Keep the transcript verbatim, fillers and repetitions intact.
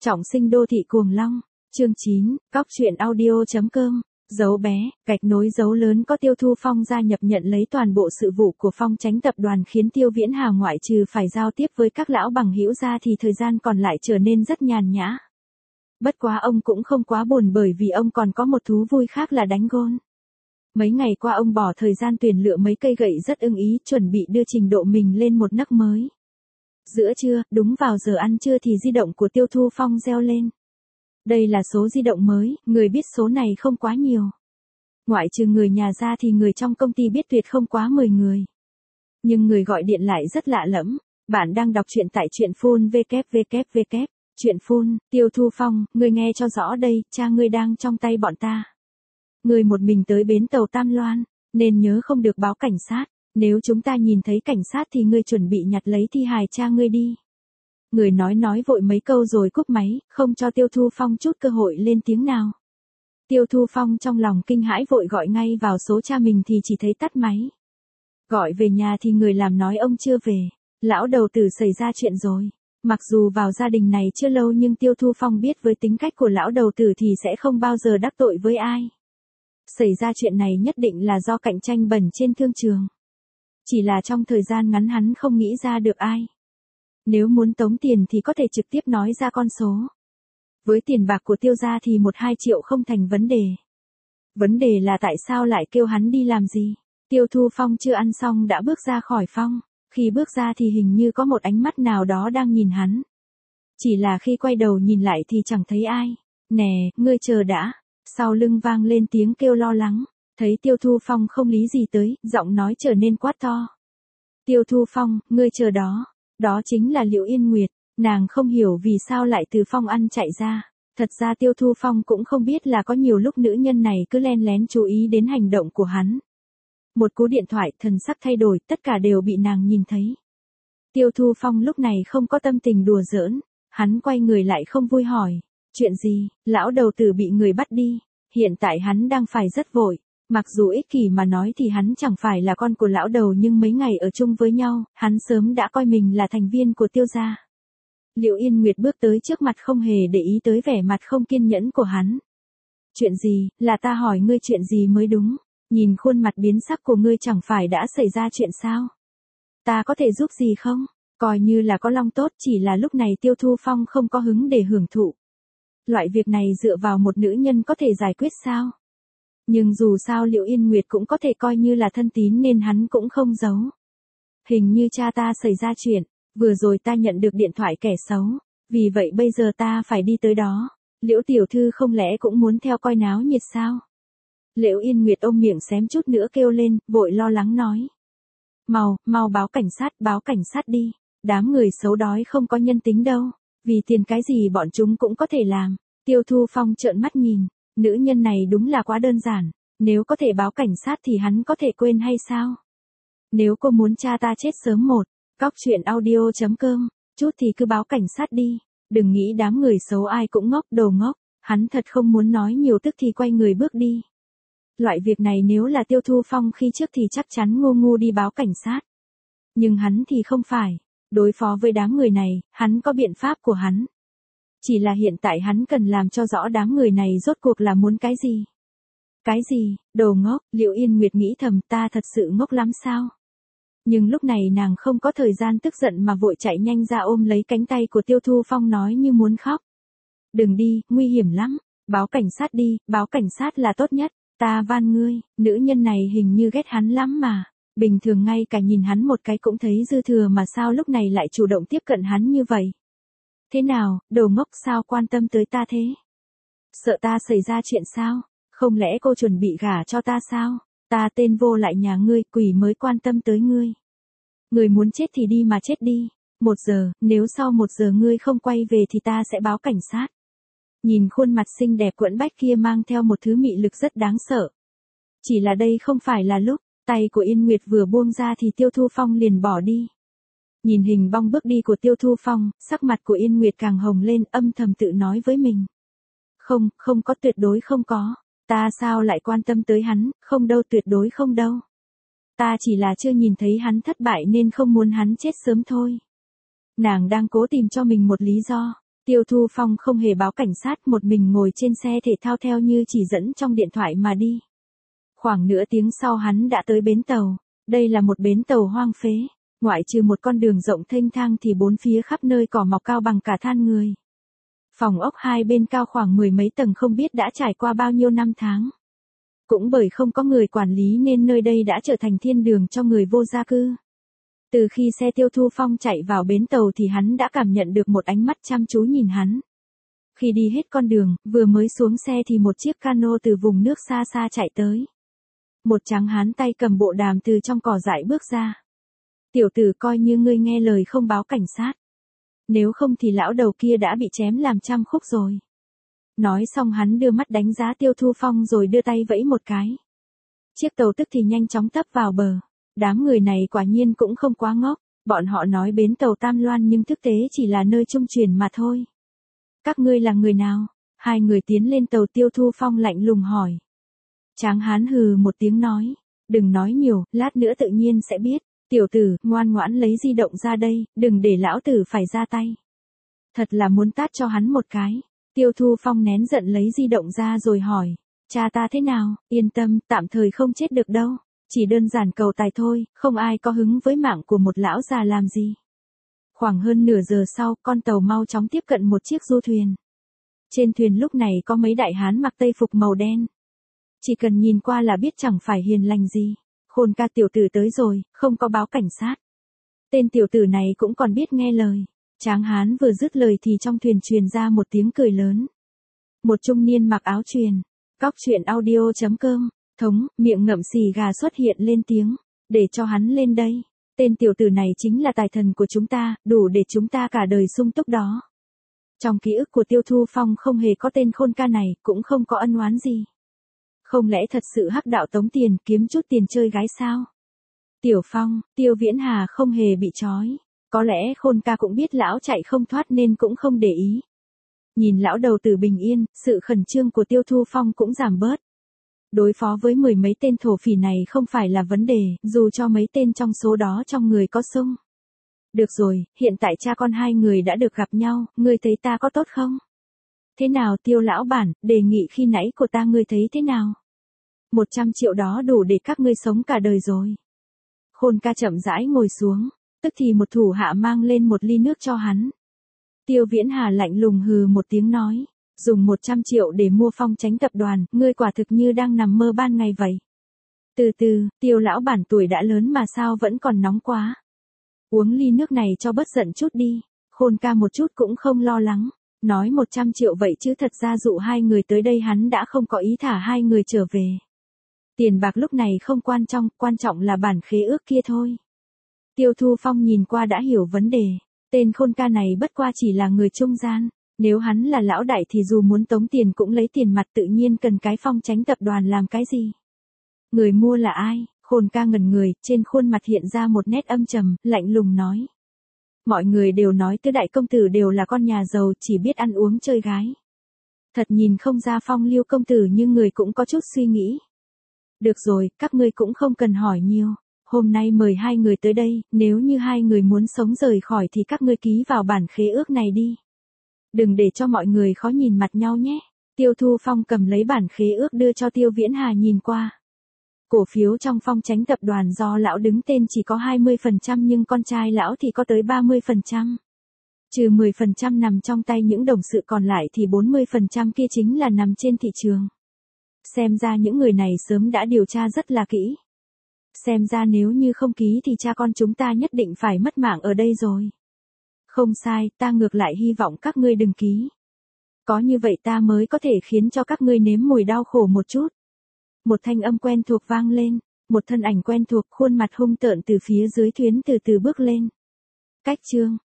Trọng sinh đô thị cuồng long, chương chín, cóc truyện audio chấm com, dấu bé, gạch nối dấu lớn có Tiêu Thu Phong gia nhập nhận lấy toàn bộ sự vụ của Phong Chánh tập đoàn khiến Tiêu Viễn Hà ngoại trừ phải giao tiếp với các lão bằng hữu ra thì thời gian còn lại trở nên rất nhàn nhã. Bất quá ông cũng không quá buồn bởi vì ông còn có một thú vui khác là đánh gôn. Mấy ngày qua ông bỏ thời gian tuyển lựa mấy cây gậy rất ưng ý chuẩn bị đưa trình độ mình lên một nấc mới. Giữa trưa, đúng vào giờ ăn trưa thì di động của Tiêu Thu Phong reo lên. Đây là số di động mới, người biết số này không quá nhiều. Ngoại trừ người nhà ra thì người trong công ty biết tuyệt không quá mười người. Nhưng người gọi điện lại rất lạ lẫm. Bạn đang đọc truyện tại truyện phun www. Truyện phun, Tiêu Thu Phong, ngươi nghe cho rõ đây, cha ngươi đang trong tay bọn ta. Ngươi một mình tới bến tàu Tam Loan, nên nhớ không được báo cảnh sát. Nếu chúng ta nhìn thấy cảnh sát thì ngươi chuẩn bị nhặt lấy thi hài cha ngươi đi. Người nói nói vội mấy câu rồi cúp máy, không cho Tiêu Thu Phong chút cơ hội lên tiếng nào. Tiêu Thu Phong trong lòng kinh hãi vội gọi ngay vào số cha mình thì chỉ thấy tắt máy. Gọi về nhà thì người làm nói ông chưa về, lão đầu tử xảy ra chuyện rồi. Mặc dù vào gia đình này chưa lâu nhưng Tiêu Thu Phong biết với tính cách của lão đầu tử thì sẽ không bao giờ đắc tội với ai. Xảy ra chuyện này nhất định là do cạnh tranh bẩn trên thương trường. Chỉ là trong thời gian ngắn hắn không nghĩ ra được ai. Nếu muốn tống tiền thì có thể trực tiếp nói ra con số. Với tiền bạc của Tiêu gia thì một hai triệu không thành vấn đề. Vấn đề là tại sao lại kêu hắn đi làm gì? Tiêu Thu Phong chưa ăn xong đã bước ra khỏi phòng. Khi bước ra thì hình như có một ánh mắt nào đó đang nhìn hắn. Chỉ là khi quay đầu nhìn lại thì chẳng thấy ai. Nè, ngươi chờ đã. Sau lưng vang lên tiếng kêu lo lắng. Thấy Tiêu Thu Phong không lý gì tới, giọng nói trở nên quát to. Tiêu Thu Phong, ngươi chờ đó. Đó chính là Liễu Yên Nguyệt. Nàng không hiểu vì sao lại từ phòng ăn chạy ra. Thật ra Tiêu Thu Phong cũng không biết là có nhiều lúc nữ nhân này cứ len lén chú ý đến hành động của hắn. Một cú điện thoại, thần sắc thay đổi, tất cả đều bị nàng nhìn thấy. Tiêu Thu Phong lúc này không có tâm tình đùa giỡn. Hắn quay người lại không vui hỏi. Chuyện gì, lão đầu tử bị người bắt đi. Hiện tại hắn đang phải rất vội. Mặc dù ích kỷ mà nói thì hắn chẳng phải là con của lão đầu nhưng mấy ngày ở chung với nhau, hắn sớm đã coi mình là thành viên của Tiêu gia. Liễu Yên Nguyệt bước tới trước mặt không hề để ý tới vẻ mặt không kiên nhẫn của hắn. Chuyện gì, là ta hỏi ngươi chuyện gì mới đúng, nhìn khuôn mặt biến sắc của ngươi chẳng phải đã xảy ra chuyện sao? Ta có thể giúp gì không? Coi như là có long tốt chỉ là lúc này Tiêu Thu Phong không có hứng để hưởng thụ. Loại việc này dựa vào một nữ nhân có thể giải quyết sao? Nhưng dù sao Liễu Yên Nguyệt cũng có thể coi như là thân tín nên hắn cũng không giấu. Hình như cha ta xảy ra chuyện, vừa rồi ta nhận được điện thoại kẻ xấu, vì vậy bây giờ ta phải đi tới đó. Liễu tiểu thư không lẽ cũng muốn theo coi náo nhiệt sao? Liễu Yên Nguyệt ôm miệng xém chút nữa kêu lên, vội lo lắng nói. Mau, mau báo cảnh sát, báo cảnh sát đi. Đám người xấu đói không có nhân tính đâu, vì tiền cái gì bọn chúng cũng có thể làm. Tiêu Thu Phong trợn mắt nhìn. Nữ nhân này đúng là quá đơn giản, nếu có thể báo cảnh sát thì hắn có thể quên hay sao? Nếu cô muốn cha ta chết sớm một, cóc truyện audio chấm com, chút thì cứ báo cảnh sát đi, đừng nghĩ đám người xấu ai cũng ngốc đồ ngốc, hắn thật không muốn nói nhiều tức thì quay người bước đi. Loại việc này nếu là Tiêu Thu Phong khi trước thì chắc chắn ngu ngu đi báo cảnh sát. Nhưng hắn thì không phải, đối phó với đám người này, hắn có biện pháp của hắn. Chỉ là hiện tại hắn cần làm cho rõ đám người này rốt cuộc là muốn cái gì. Cái gì, đồ ngốc, Liễu Yên Nguyệt nghĩ thầm ta thật sự ngốc lắm sao? Nhưng lúc này nàng không có thời gian tức giận mà vội chạy nhanh ra ôm lấy cánh tay của Tiêu Thu Phong nói như muốn khóc. Đừng đi, nguy hiểm lắm, báo cảnh sát đi, báo cảnh sát là tốt nhất, ta van ngươi, nữ nhân này hình như ghét hắn lắm mà. Bình thường ngay cả nhìn hắn một cái cũng thấy dư thừa mà sao lúc này lại chủ động tiếp cận hắn như vậy. Thế nào, đồ ngốc sao quan tâm tới ta thế? Sợ ta xảy ra chuyện sao? Không lẽ cô chuẩn bị gả cho ta sao? Ta tên vô lại nhà ngươi, quỷ mới quan tâm tới ngươi. Người muốn chết thì đi mà chết đi. Một giờ, nếu sau một giờ ngươi không quay về thì ta sẽ báo cảnh sát. Nhìn khuôn mặt xinh đẹp quẫn bách kia mang theo một thứ mị lực rất đáng sợ. Chỉ là đây không phải là lúc, tay của Yên Nguyệt vừa buông ra thì Tiêu Thu Phong liền bỏ đi. Nhìn hình bóng bước đi của Tiêu Thu Phong, sắc mặt của Yên Nguyệt càng hồng lên âm thầm tự nói với mình. Không, không có tuyệt đối không có. Ta sao lại quan tâm tới hắn, không đâu tuyệt đối không đâu. Ta chỉ là chưa nhìn thấy hắn thất bại nên không muốn hắn chết sớm thôi. Nàng đang cố tìm cho mình một lý do. Tiêu Thu Phong không hề báo cảnh sát, một mình ngồi trên xe thể thao theo như chỉ dẫn trong điện thoại mà đi. Khoảng nửa tiếng sau hắn đã tới bến tàu. Đây là một bến tàu hoang phế. Ngoại trừ một con đường rộng thênh thang thì bốn phía khắp nơi cỏ mọc cao bằng cả than người. Phòng ốc hai bên cao khoảng mười mấy tầng không biết đã trải qua bao nhiêu năm tháng. Cũng bởi không có người quản lý nên nơi đây đã trở thành thiên đường cho người vô gia cư. Từ khi xe Tiêu Thu Phong chạy vào bến tàu thì hắn đã cảm nhận được một ánh mắt chăm chú nhìn hắn. Khi đi hết con đường, vừa mới xuống xe thì một chiếc cano từ vùng nước xa xa chạy tới. Một tráng hán tay cầm bộ đàm từ trong cỏ dại bước ra. Tiểu tử, coi như ngươi nghe lời không báo cảnh sát. Nếu không thì lão đầu kia đã bị chém làm trăm khúc rồi. Nói xong hắn đưa mắt đánh giá Tiêu Thu Phong rồi đưa tay vẫy một cái. Chiếc tàu tức thì nhanh chóng tấp vào bờ. Đám người này quả nhiên cũng không quá ngốc. Bọn họ nói bến tàu Tam Loan nhưng thực tế chỉ là nơi trung chuyển mà thôi. Các ngươi là người nào? Hai người tiến lên tàu. Tiêu Thu Phong lạnh lùng hỏi. Tráng hán hừ một tiếng nói. Đừng nói nhiều, lát nữa tự nhiên sẽ biết. Tiểu tử, ngoan ngoãn lấy di động ra đây, đừng để lão tử phải ra tay. Thật là muốn tát cho hắn một cái. Tiêu Thu Phong nén giận lấy di động ra rồi hỏi. Cha ta thế nào? Yên tâm, tạm thời không chết được đâu. Chỉ đơn giản cầu tài thôi, không ai có hứng với mạng của một lão già làm gì. Khoảng hơn nửa giờ sau, con tàu mau chóng tiếp cận một chiếc du thuyền. Trên thuyền lúc này có mấy đại hán mặc tây phục màu đen. Chỉ cần nhìn qua là biết chẳng phải hiền lành gì. Khôn ca, tiểu tử tới rồi, không có báo cảnh sát. Tên tiểu tử này cũng còn biết nghe lời. Tráng hán vừa dứt lời thì trong thuyền truyền ra một tiếng cười lớn. Một trung niên mặc áo truyền. Cóc truyện audio chấm com. Thống, miệng ngậm xì gà xuất hiện lên tiếng. Để cho hắn lên đây. Tên tiểu tử này chính là tài thần của chúng ta, đủ để chúng ta cả đời sung túc đó. Trong ký ức của Tiêu Thu Phong không hề có tên khôn ca này, cũng không có ân oán gì. Không lẽ thật sự hắc đạo tống tiền kiếm chút tiền chơi gái sao? Tiểu Phong, Tiêu Viễn Hà không hề bị trói. Có lẽ khôn ca cũng biết lão chạy không thoát nên cũng không để ý. Nhìn lão đầu tử bình yên, sự khẩn trương của Tiêu Thu Phong cũng giảm bớt. Đối phó với mười mấy tên thổ phỉ này không phải là vấn đề, dù cho mấy tên trong số đó trong người có sung. Được rồi, hiện tại cha con hai người đã được gặp nhau, ngươi thấy ta có tốt không? Thế nào Tiêu lão bản, đề nghị khi nãy của ta ngươi thấy thế nào? Một trăm triệu đó đủ để các ngươi sống cả đời rồi. Khôn ca chậm rãi ngồi xuống, tức thì một thủ hạ mang lên một ly nước cho hắn. Tiêu Viễn Hà lạnh lùng hừ một tiếng nói. Dùng một trăm triệu để mua Phong Chánh tập đoàn, ngươi quả thực như đang nằm mơ ban ngày vậy. Từ từ, Tiêu lão bản tuổi đã lớn mà sao vẫn còn nóng quá. Uống ly nước này cho bớt giận chút đi. Khôn ca một chút cũng không lo lắng. Nói một trăm triệu vậy chứ thật ra dụ hai người tới đây hắn đã không có ý thả hai người trở về. Tiền bạc lúc này không quan trọng, quan trọng là bản khế ước kia thôi. Tiêu Thu Phong nhìn qua đã hiểu vấn đề. Tên khôn ca này bất qua chỉ là người trung gian. Nếu hắn là lão đại thì dù muốn tống tiền cũng lấy tiền mặt, tự nhiên cần cái Phong Chánh tập đoàn làm cái gì. Người mua là ai? Khôn ca ngẩn người, trên khuôn mặt hiện ra một nét âm trầm, lạnh lùng nói. Mọi người đều nói tứ đại công tử đều là con nhà giàu, chỉ biết ăn uống chơi gái. Thật nhìn không ra phong lưu công tử nhưng người cũng có chút suy nghĩ. Được rồi, các ngươi cũng không cần hỏi nhiều. Hôm nay mời hai người tới đây, nếu như hai người muốn sống rời khỏi thì các ngươi ký vào bản khế ước này đi. Đừng để cho mọi người khó nhìn mặt nhau nhé. Tiêu Thu Phong cầm lấy bản khế ước đưa cho Tiêu Viễn Hà nhìn qua. Cổ phiếu trong Phong Chánh tập đoàn do lão đứng tên chỉ có hai mươi phần trăm nhưng con trai lão thì có tới ba mươi phần trăm. Trừ mười phần trăm nằm trong tay những đồng sự còn lại thì bốn mươi phần trăm kia chính là nằm trên thị trường. Xem ra những người này sớm đã điều tra rất là kỹ. Xem ra nếu như không ký thì cha con chúng ta nhất định phải mất mạng ở đây rồi. Không sai, ta ngược lại hy vọng các ngươi đừng ký. Có như vậy ta mới có thể khiến cho các ngươi nếm mùi đau khổ một chút. Một thanh âm quen thuộc vang lên, một thân ảnh quen thuộc, khuôn mặt hung tợn từ phía dưới thuyền từ từ bước lên. Cách chương